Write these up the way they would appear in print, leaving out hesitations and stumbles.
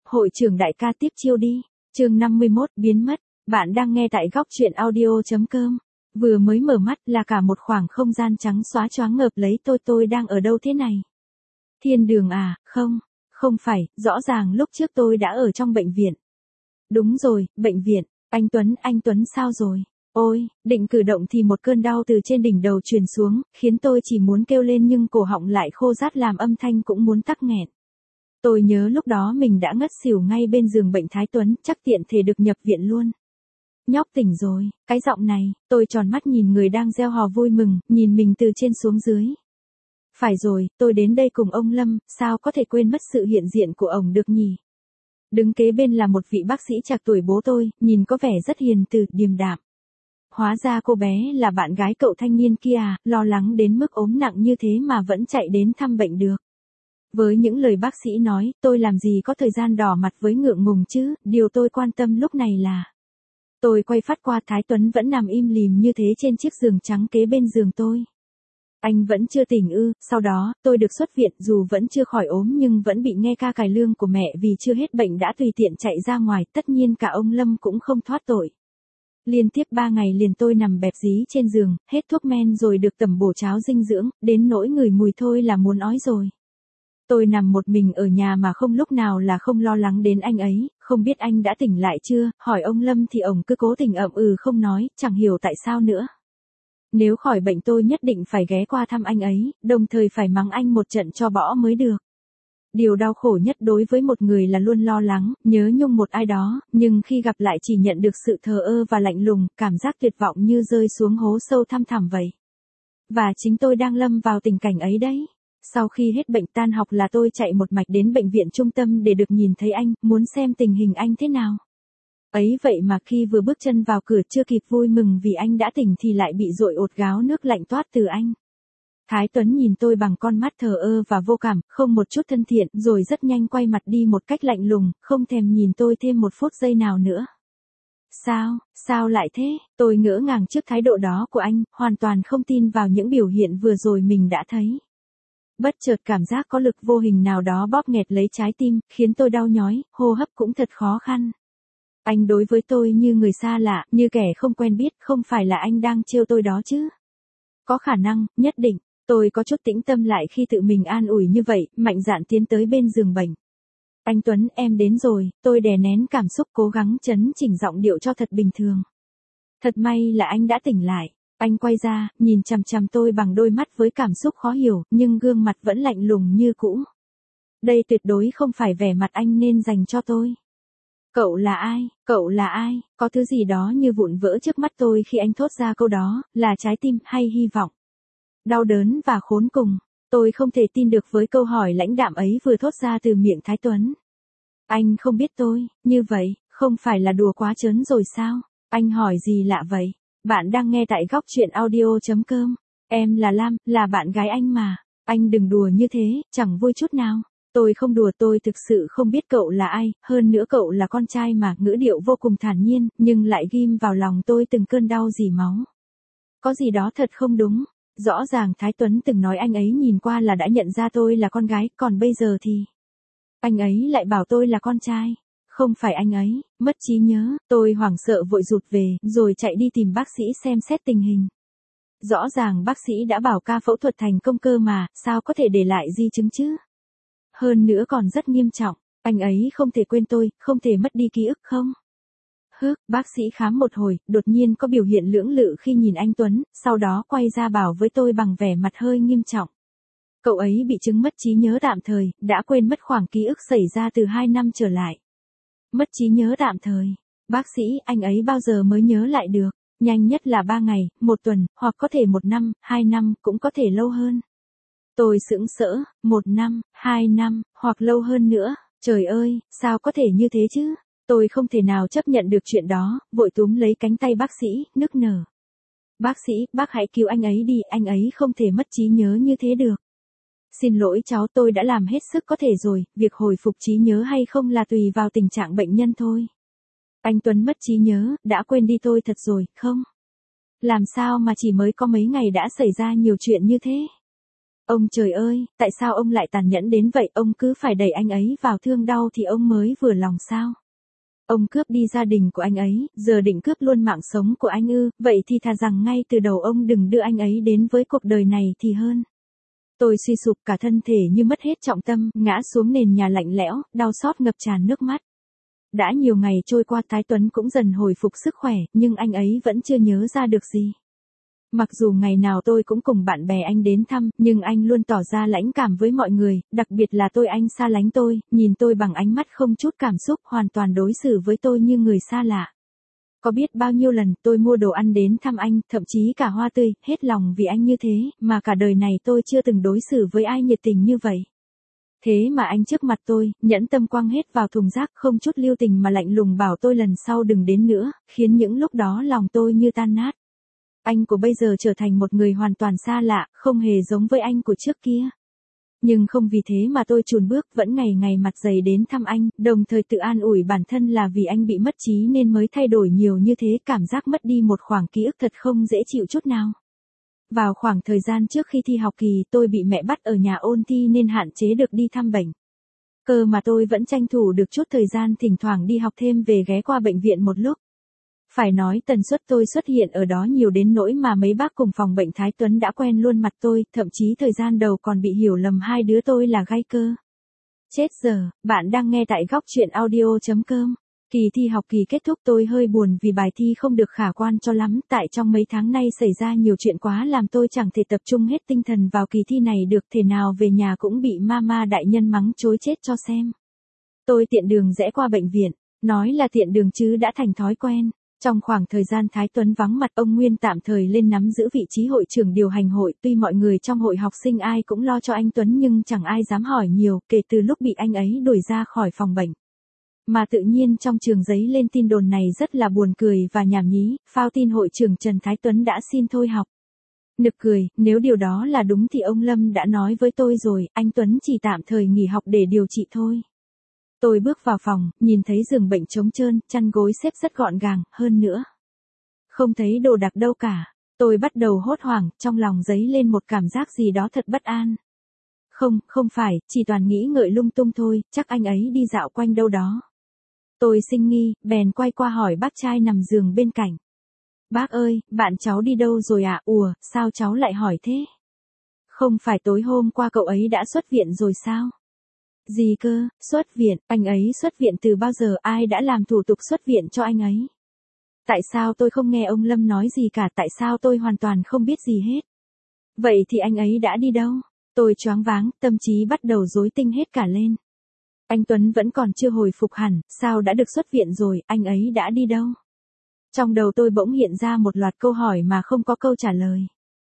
Hội trưởng đại ca tiếp chiêu đi. Chương 51 biến mất. Bạn đang nghe tại góc truyện audio.com. Vừa mới mở mắt là cả một khoảng không gian trắng xóa choáng ngợp lấy tôi đang ở đâu thế này? Thiên đường à, không phải, rõ ràng lúc trước tôi đã ở trong bệnh viện. Đúng rồi, bệnh viện, anh Tuấn sao rồi? Ôi, định cử động thì một cơn đau từ trên đỉnh đầu truyền xuống, khiến tôi chỉ muốn kêu lên nhưng cổ họng lại khô rát làm âm thanh cũng muốn tắc nghẹn. Tôi nhớ lúc đó mình đã ngất xỉu ngay bên giường bệnh Thái Tuấn, chắc tiện thể được nhập viện luôn. Nhóc tỉnh rồi, cái giọng này, tôi tròn mắt nhìn người đang reo hò vui mừng, nhìn mình từ trên xuống dưới. Phải rồi, tôi đến đây cùng ông Lâm, sao có thể quên mất sự hiện diện của ông được nhỉ? Đứng kế bên là một vị bác sĩ trạc tuổi bố tôi, nhìn có vẻ rất hiền từ, điềm đạm. Hóa ra cô bé là bạn gái cậu thanh niên kia à, lo lắng đến mức ốm nặng như thế mà vẫn chạy đến thăm bệnh được. Với những lời bác sĩ nói, tôi làm gì có thời gian đỏ mặt với ngượng ngùng chứ, điều tôi quan tâm lúc này là... Tôi quay phát qua Thái Tuấn vẫn nằm im lìm như thế trên chiếc giường trắng kế bên giường tôi. Anh vẫn chưa tỉnh ư, sau đó, tôi được xuất viện dù vẫn chưa khỏi ốm nhưng vẫn bị nghe ca cài lương của mẹ vì chưa hết bệnh đã tùy tiện chạy ra ngoài, tất nhiên cả ông Lâm cũng không thoát tội. Liên tiếp 3 ngày liền tôi nằm bẹp dí trên giường, hết thuốc men rồi được tẩm bổ cháo dinh dưỡng, đến nỗi ngửi mùi thôi là muốn ói rồi. Tôi nằm một mình ở nhà mà không lúc nào là không lo lắng đến anh ấy, không biết anh đã tỉnh lại chưa, hỏi ông Lâm thì ông cứ cố tình ậm ừ không nói, chẳng hiểu tại sao nữa. Nếu khỏi bệnh tôi nhất định phải ghé qua thăm anh ấy, đồng thời phải mắng anh một trận cho bỏ mới được. Điều đau khổ nhất đối với một người là luôn lo lắng, nhớ nhung một ai đó, nhưng khi gặp lại chỉ nhận được sự thờ ơ và lạnh lùng, cảm giác tuyệt vọng như rơi xuống hố sâu thăm thẳm vậy. Và chính tôi đang lâm vào tình cảnh ấy đấy. Sau khi hết bệnh tan học là tôi chạy một mạch đến bệnh viện trung tâm để được nhìn thấy anh, muốn xem tình hình anh thế nào. Ấy vậy mà khi vừa bước chân vào cửa chưa kịp vui mừng vì anh đã tỉnh thì lại bị dội ột gáo nước lạnh toát từ anh. Thái Tuấn nhìn tôi bằng con mắt thờ ơ và vô cảm, không một chút thân thiện, rồi rất nhanh quay mặt đi một cách lạnh lùng, không thèm nhìn tôi thêm một phút giây nào nữa. Sao lại thế? Tôi ngỡ ngàng trước thái độ đó của anh, hoàn toàn không tin vào những biểu hiện vừa rồi mình đã thấy. Bất chợt cảm giác có lực vô hình nào đó bóp nghẹt lấy trái tim, khiến tôi đau nhói, hô hấp cũng thật khó khăn. Anh đối với tôi như người xa lạ, như kẻ không quen biết, không phải là anh đang trêu tôi đó chứ? Có khả năng, nhất định. Tôi có chút tĩnh tâm lại khi tự mình an ủi như vậy, mạnh dạn tiến tới bên giường bệnh. Anh Tuấn, em đến rồi, tôi đè nén cảm xúc cố gắng chấn chỉnh giọng điệu cho thật bình thường. Thật may là anh đã tỉnh lại. Anh quay ra, nhìn chằm chằm tôi bằng đôi mắt với cảm xúc khó hiểu, nhưng gương mặt vẫn lạnh lùng như cũ. Đây tuyệt đối không phải vẻ mặt anh nên dành cho tôi. Cậu là ai? Có thứ gì đó như vụn vỡ trước mắt tôi khi anh thốt ra câu đó, là trái tim hay hy vọng? Đau đớn và khốn cùng. Tôi không thể tin được với câu hỏi lãnh đạm ấy vừa thốt ra từ miệng Thái Tuấn. Anh không biết tôi, như vậy, không phải là đùa quá trớn rồi sao? Anh hỏi gì lạ vậy? Bạn đang nghe tại góc truyện audio.com. Em là Lam, là bạn gái anh mà. Anh đừng đùa như thế, chẳng vui chút nào. Tôi không đùa, tôi thực sự không biết cậu là ai, hơn nữa cậu là con trai mà, ngữ điệu vô cùng thản nhiên, nhưng lại ghim vào lòng tôi từng cơn đau dì máu. Có gì đó thật không đúng. Rõ ràng Thái Tuấn từng nói anh ấy nhìn qua là đã nhận ra tôi là con gái, còn bây giờ thì... Anh ấy lại bảo tôi là con trai. Không phải anh ấy, mất trí nhớ, tôi hoảng sợ vội rụt về, rồi chạy đi tìm bác sĩ xem xét tình hình. Rõ ràng bác sĩ đã bảo ca phẫu thuật thành công cơ mà, sao có thể để lại di chứng chứ? Hơn nữa còn rất nghiêm trọng, anh ấy không thể quên tôi, không thể mất đi ký ức không? Bác sĩ khám một hồi, đột nhiên có biểu hiện lưỡng lự khi nhìn anh Tuấn, sau đó quay ra bảo với tôi bằng vẻ mặt hơi nghiêm trọng. Cậu ấy bị chứng mất trí nhớ tạm thời, đã quên mất khoảng ký ức xảy ra từ 2 năm trở lại. Mất trí nhớ tạm thời. Bác sĩ, anh ấy bao giờ mới nhớ lại được? Nhanh nhất là 3 ngày, 1 tuần, hoặc có thể 1 năm, 2 năm, cũng có thể lâu hơn. Tôi sững sỡ, 1 năm, 2 năm, hoặc lâu hơn nữa. Trời ơi, sao có thể như thế chứ? Tôi không thể nào chấp nhận được chuyện đó, vội túm lấy cánh tay bác sĩ, nức nở. Bác sĩ, bác hãy cứu anh ấy đi, anh ấy không thể mất trí nhớ như thế được. Xin lỗi cháu, tôi đã làm hết sức có thể rồi, việc hồi phục trí nhớ hay không là tùy vào tình trạng bệnh nhân thôi. Anh Tuấn mất trí nhớ, đã quên đi tôi thật rồi, không? Làm sao mà chỉ mới có mấy ngày đã xảy ra nhiều chuyện như thế? Ông trời ơi, tại sao ông lại tàn nhẫn đến vậy, ông cứ phải đẩy anh ấy vào thương đau thì ông mới vừa lòng sao? Ông cướp đi gia đình của anh ấy, giờ định cướp luôn mạng sống của anh ư, vậy thì thà rằng ngay từ đầu ông đừng đưa anh ấy đến với cuộc đời này thì hơn. Tôi suy sụp cả thân thể như mất hết trọng tâm, ngã xuống nền nhà lạnh lẽo, đau xót ngập tràn nước mắt. Đã nhiều ngày trôi qua Thái Tuấn cũng dần hồi phục sức khỏe, nhưng anh ấy vẫn chưa nhớ ra được gì. Mặc dù ngày nào tôi cũng cùng bạn bè anh đến thăm, nhưng anh luôn tỏ ra lãnh cảm với mọi người, đặc biệt là anh xa lánh tôi, nhìn tôi bằng ánh mắt không chút cảm xúc, hoàn toàn đối xử với tôi như người xa lạ. Có biết bao nhiêu lần tôi mua đồ ăn đến thăm anh, thậm chí cả hoa tươi, hết lòng vì anh như thế, mà cả đời này tôi chưa từng đối xử với ai nhiệt tình như vậy. Thế mà anh trước mặt tôi, nhẫn tâm quăng hết vào thùng rác, không chút lưu tình mà lạnh lùng bảo tôi lần sau đừng đến nữa, khiến những lúc đó lòng tôi như tan nát. Anh của bây giờ trở thành một người hoàn toàn xa lạ, không hề giống với anh của trước kia. Nhưng không vì thế mà tôi chùn bước, vẫn ngày ngày mặt dày đến thăm anh, đồng thời tự an ủi bản thân là vì anh bị mất trí nên mới thay đổi nhiều như thế, cảm giác mất đi một khoảng ký ức thật không dễ chịu chút nào. Vào khoảng thời gian trước khi thi học kỳ, tôi bị mẹ bắt ở nhà ôn thi nên hạn chế được đi thăm bệnh. Cơ mà tôi vẫn tranh thủ được chút thời gian thỉnh thoảng đi học thêm về ghé qua bệnh viện một lúc. Phải nói tần suất tôi xuất hiện ở đó nhiều đến nỗi mà mấy bác cùng phòng bệnh Thái Tuấn đã quen luôn mặt tôi, thậm chí thời gian đầu còn bị hiểu lầm hai đứa tôi là gai cơ. Chết giờ, bạn đang nghe tại góc truyện audio.com. Kỳ thi học kỳ kết thúc, tôi hơi buồn vì bài thi không được khả quan cho lắm, tại trong mấy tháng nay xảy ra nhiều chuyện quá làm tôi chẳng thể tập trung hết tinh thần vào kỳ thi này được, thể nào về nhà cũng bị mama đại nhân mắng chối chết cho xem. Tôi tiện đường rẽ qua bệnh viện, nói là tiện đường chứ đã thành thói quen. Trong khoảng thời gian Thái Tuấn vắng mặt, ông Nguyên tạm thời lên nắm giữ vị trí hội trưởng điều hành hội, tuy mọi người trong hội học sinh ai cũng lo cho anh Tuấn nhưng chẳng ai dám hỏi nhiều, kể từ lúc bị anh ấy đuổi ra khỏi phòng bệnh. Mà tự nhiên trong trường giấy lên tin đồn này rất là buồn cười và nhảm nhí, phao tin hội trưởng Trần Thái Tuấn đã xin thôi học. Nực cười, nếu điều đó là đúng thì ông Lâm đã nói với tôi rồi, anh Tuấn chỉ tạm thời nghỉ học để điều trị thôi. Tôi bước vào phòng, nhìn thấy giường bệnh trống trơn, chăn gối xếp rất gọn gàng, hơn nữa. Không thấy đồ đạc đâu cả. Tôi bắt đầu hốt hoảng, trong lòng dấy lên một cảm giác gì đó thật bất an. Không phải, chỉ toàn nghĩ ngợi lung tung thôi, chắc anh ấy đi dạo quanh đâu đó. Tôi sinh nghi, bèn quay qua hỏi bác trai nằm giường bên cạnh. Bác ơi, bạn cháu đi đâu rồi ạ? Ủa, sao cháu lại hỏi thế? Không phải tối hôm qua cậu ấy đã xuất viện rồi sao? Gì cơ, xuất viện, anh ấy xuất viện từ bao giờ, ai đã làm thủ tục xuất viện cho anh ấy? Tại sao tôi không nghe ông Lâm nói gì cả, tại sao tôi hoàn toàn không biết gì hết? Vậy thì anh ấy đã đi đâu? Tôi choáng váng, tâm trí bắt đầu rối tinh hết cả lên. Anh Tuấn vẫn còn chưa hồi phục hẳn, sao đã được xuất viện rồi, anh ấy đã đi đâu? Trong đầu tôi bỗng hiện ra một loạt câu hỏi mà không có câu trả lời.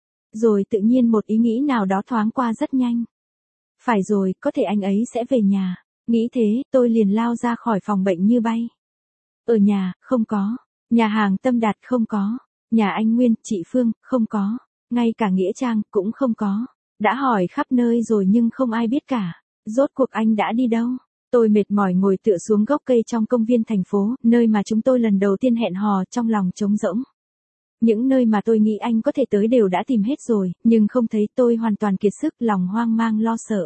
Rồi tự nhiên một ý nghĩ nào đó thoáng qua rất nhanh. Phải rồi, có thể anh ấy sẽ về nhà. Nghĩ thế, tôi liền lao ra khỏi phòng bệnh như bay. Ở nhà, không có. Nhà hàng Tâm Đạt không có. Nhà anh Nguyên, chị Phương, không có. Ngay cả Nghĩa Trang, cũng không có. Đã hỏi khắp nơi rồi nhưng không ai biết cả. Rốt cuộc anh đã đi đâu? Tôi mệt mỏi ngồi tựa xuống gốc cây trong công viên thành phố, nơi mà chúng tôi lần đầu tiên hẹn hò, trong lòng trống rỗng. Những nơi mà tôi nghĩ anh có thể tới đều đã tìm hết rồi, nhưng không thấy, tôi hoàn toàn kiệt sức, lòng hoang mang lo sợ.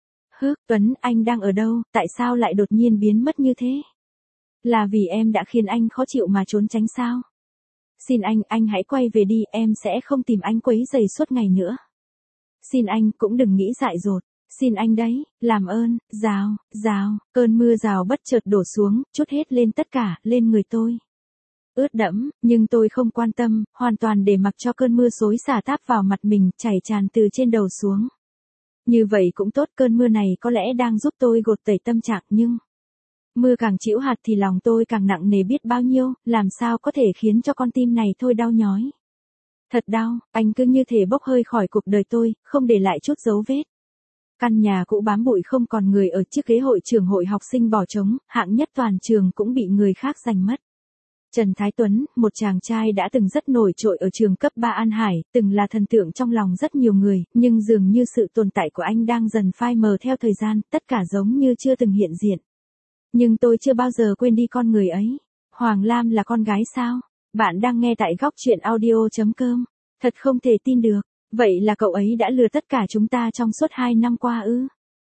Tuấn, anh đang ở đâu, tại sao lại đột nhiên biến mất như thế? Là vì em đã khiến anh khó chịu mà trốn tránh sao? Xin anh hãy quay về đi, em sẽ không tìm anh quấy rầy suốt ngày nữa. Xin anh, cũng đừng nghĩ dại dột. Xin anh đấy, làm ơn, rào, cơn mưa rào bất chợt đổ xuống, trút hết lên tất cả, lên người tôi. Ướt đẫm, nhưng tôi không quan tâm, hoàn toàn để mặc cho cơn mưa xối xả táp vào mặt mình, chảy tràn từ trên đầu xuống. Như vậy cũng tốt, cơn mưa này có lẽ đang giúp tôi gột tẩy tâm trạng, nhưng mưa càng trĩu hạt thì lòng tôi càng nặng nề biết bao nhiêu, làm sao có thể khiến cho con tim này thôi đau nhói. Thật đau, anh cứ như thể bốc hơi khỏi cuộc đời tôi, không để lại chút dấu vết. Căn nhà cũ bám bụi không còn người ở, chiếc ghế hội trưởng hội học sinh bỏ trống, hạng nhất toàn trường cũng bị người khác giành mất. Trần Thái Tuấn, một chàng trai đã từng rất nổi trội ở trường cấp 3 An Hải, từng là thần tượng trong lòng rất nhiều người, nhưng dường như sự tồn tại của anh đang dần phai mờ theo thời gian, tất cả giống như chưa từng hiện diện. Nhưng tôi chưa bao giờ quên đi con người ấy. Hoàng Lam là con gái sao? Bạn đang nghe tại góc truyện audio.com. Thật không thể tin được. Vậy là cậu ấy đã lừa tất cả chúng ta trong suốt 2 năm qua ư?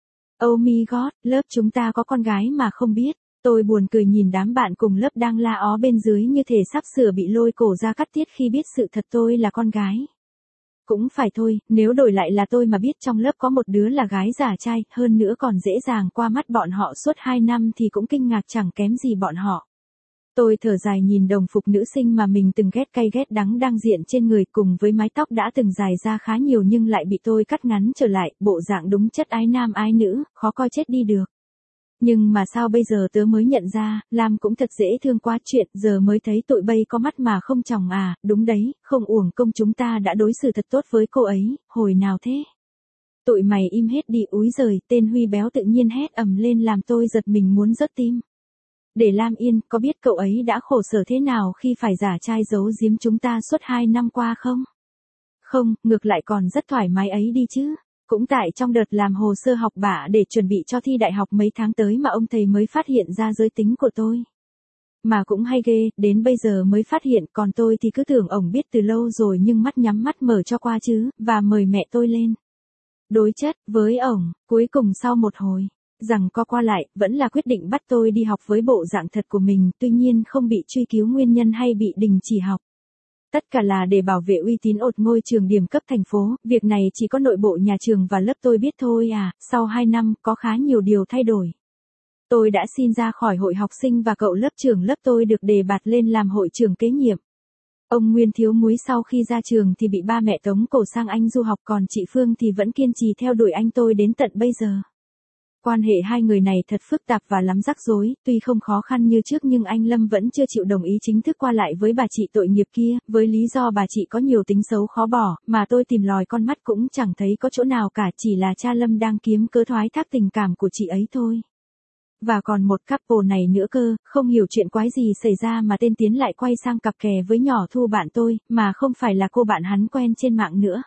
Oh my god, lớp chúng ta có con gái mà không biết. Tôi buồn cười nhìn đám bạn cùng lớp đang la ó bên dưới như thể sắp sửa bị lôi cổ ra cắt tiết khi biết sự thật tôi là con gái. Cũng phải thôi, nếu đổi lại là tôi mà biết trong lớp có một đứa là gái giả trai, hơn nữa còn dễ dàng qua mắt bọn họ suốt 2 năm thì cũng kinh ngạc chẳng kém gì bọn họ. Tôi thở dài nhìn đồng phục nữ sinh mà mình từng ghét cay ghét đắng đang diện trên người cùng với mái tóc đã từng dài ra khá nhiều nhưng lại bị tôi cắt ngắn trở lại, bộ dạng đúng chất ái nam ái nữ, khó coi chết đi được. Nhưng mà sao bây giờ tớ mới nhận ra, Lam cũng thật dễ thương quá, chuyện giờ mới thấy tụi bay có mắt mà không tròng à, đúng đấy, không uổng công chúng ta đã đối xử thật tốt với cô ấy, hồi nào thế? Tụi mày im hết đi, úi giời, tên Huy béo tự nhiên hét ầm lên làm tôi giật mình muốn rớt tim. Để Lam yên, có biết cậu ấy đã khổ sở thế nào khi phải giả trai giấu giếm chúng ta suốt 2 năm qua không? Không, ngược lại còn rất thoải mái ấy đi chứ. Cũng tại trong đợt làm hồ sơ học bạ để chuẩn bị cho thi đại học mấy tháng tới mà ông thầy mới phát hiện ra giới tính của tôi. Mà cũng hay ghê, đến bây giờ mới phát hiện, còn tôi thì cứ tưởng ổng biết từ lâu rồi nhưng mắt nhắm mắt mở cho qua chứ, và mời mẹ tôi lên. Đối chất với ổng, cuối cùng sau một hồi rằng co qua lại, vẫn là quyết định bắt tôi đi học với bộ dạng thật của mình, tuy nhiên không bị truy cứu nguyên nhân hay bị đình chỉ học. Tất cả là để bảo vệ uy tín ột ngôi trường điểm cấp thành phố, việc này chỉ có nội bộ nhà trường và lớp tôi biết thôi à, sau 2 năm có khá nhiều điều thay đổi. Tôi đã xin ra khỏi hội học sinh và cậu lớp trưởng lớp tôi được đề bạt lên làm hội trưởng kế nhiệm. Ông Nguyên thiếu múi sau khi ra trường thì bị ba mẹ tống cổ sang Anh du học, còn chị Phương thì vẫn kiên trì theo đuổi anh tôi đến tận bây giờ. Quan hệ hai người này thật phức tạp và lắm rắc rối, tuy không khó khăn như trước nhưng anh Lâm vẫn chưa chịu đồng ý chính thức qua lại với bà chị tội nghiệp kia, với lý do bà chị có nhiều tính xấu khó bỏ, mà tôi tìm lòi con mắt cũng chẳng thấy có chỗ nào cả, chỉ là cha Lâm đang kiếm cớ thoái thác tình cảm của chị ấy thôi. Và còn một couple này nữa cơ, không hiểu chuyện quái gì xảy ra mà tên Tiến lại quay sang cặp kè với nhỏ Thu bạn tôi, mà không phải là cô bạn hắn quen trên mạng nữa.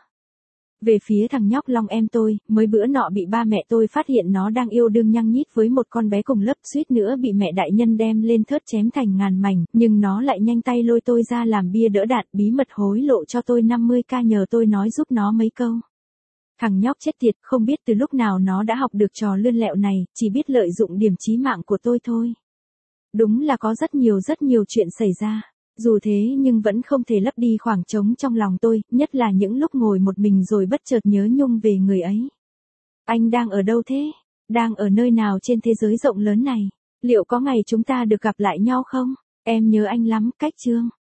Về phía thằng nhóc Long em tôi, mới bữa nọ bị ba mẹ tôi phát hiện nó đang yêu đương nhăng nhít với một con bé cùng lớp, suýt nữa bị mẹ đại nhân đem lên thớt chém thành ngàn mảnh, nhưng nó lại nhanh tay lôi tôi ra làm bia đỡ đạn, bí mật hối lộ cho tôi 50k nhờ tôi nói giúp nó mấy câu. Thằng nhóc chết tiệt, không biết từ lúc nào nó đã học được trò lươn lẹo này, chỉ biết lợi dụng điểm chí mạng của tôi thôi. Đúng là có rất nhiều chuyện xảy ra. Dù thế nhưng vẫn không thể lấp đi khoảng trống trong lòng tôi, nhất là những lúc ngồi một mình rồi bất chợt nhớ nhung về người ấy. Anh đang ở đâu thế? Đang ở nơi nào trên thế giới rộng lớn này? Liệu có ngày chúng ta được gặp lại nhau không? Em nhớ anh lắm, Cách Trương.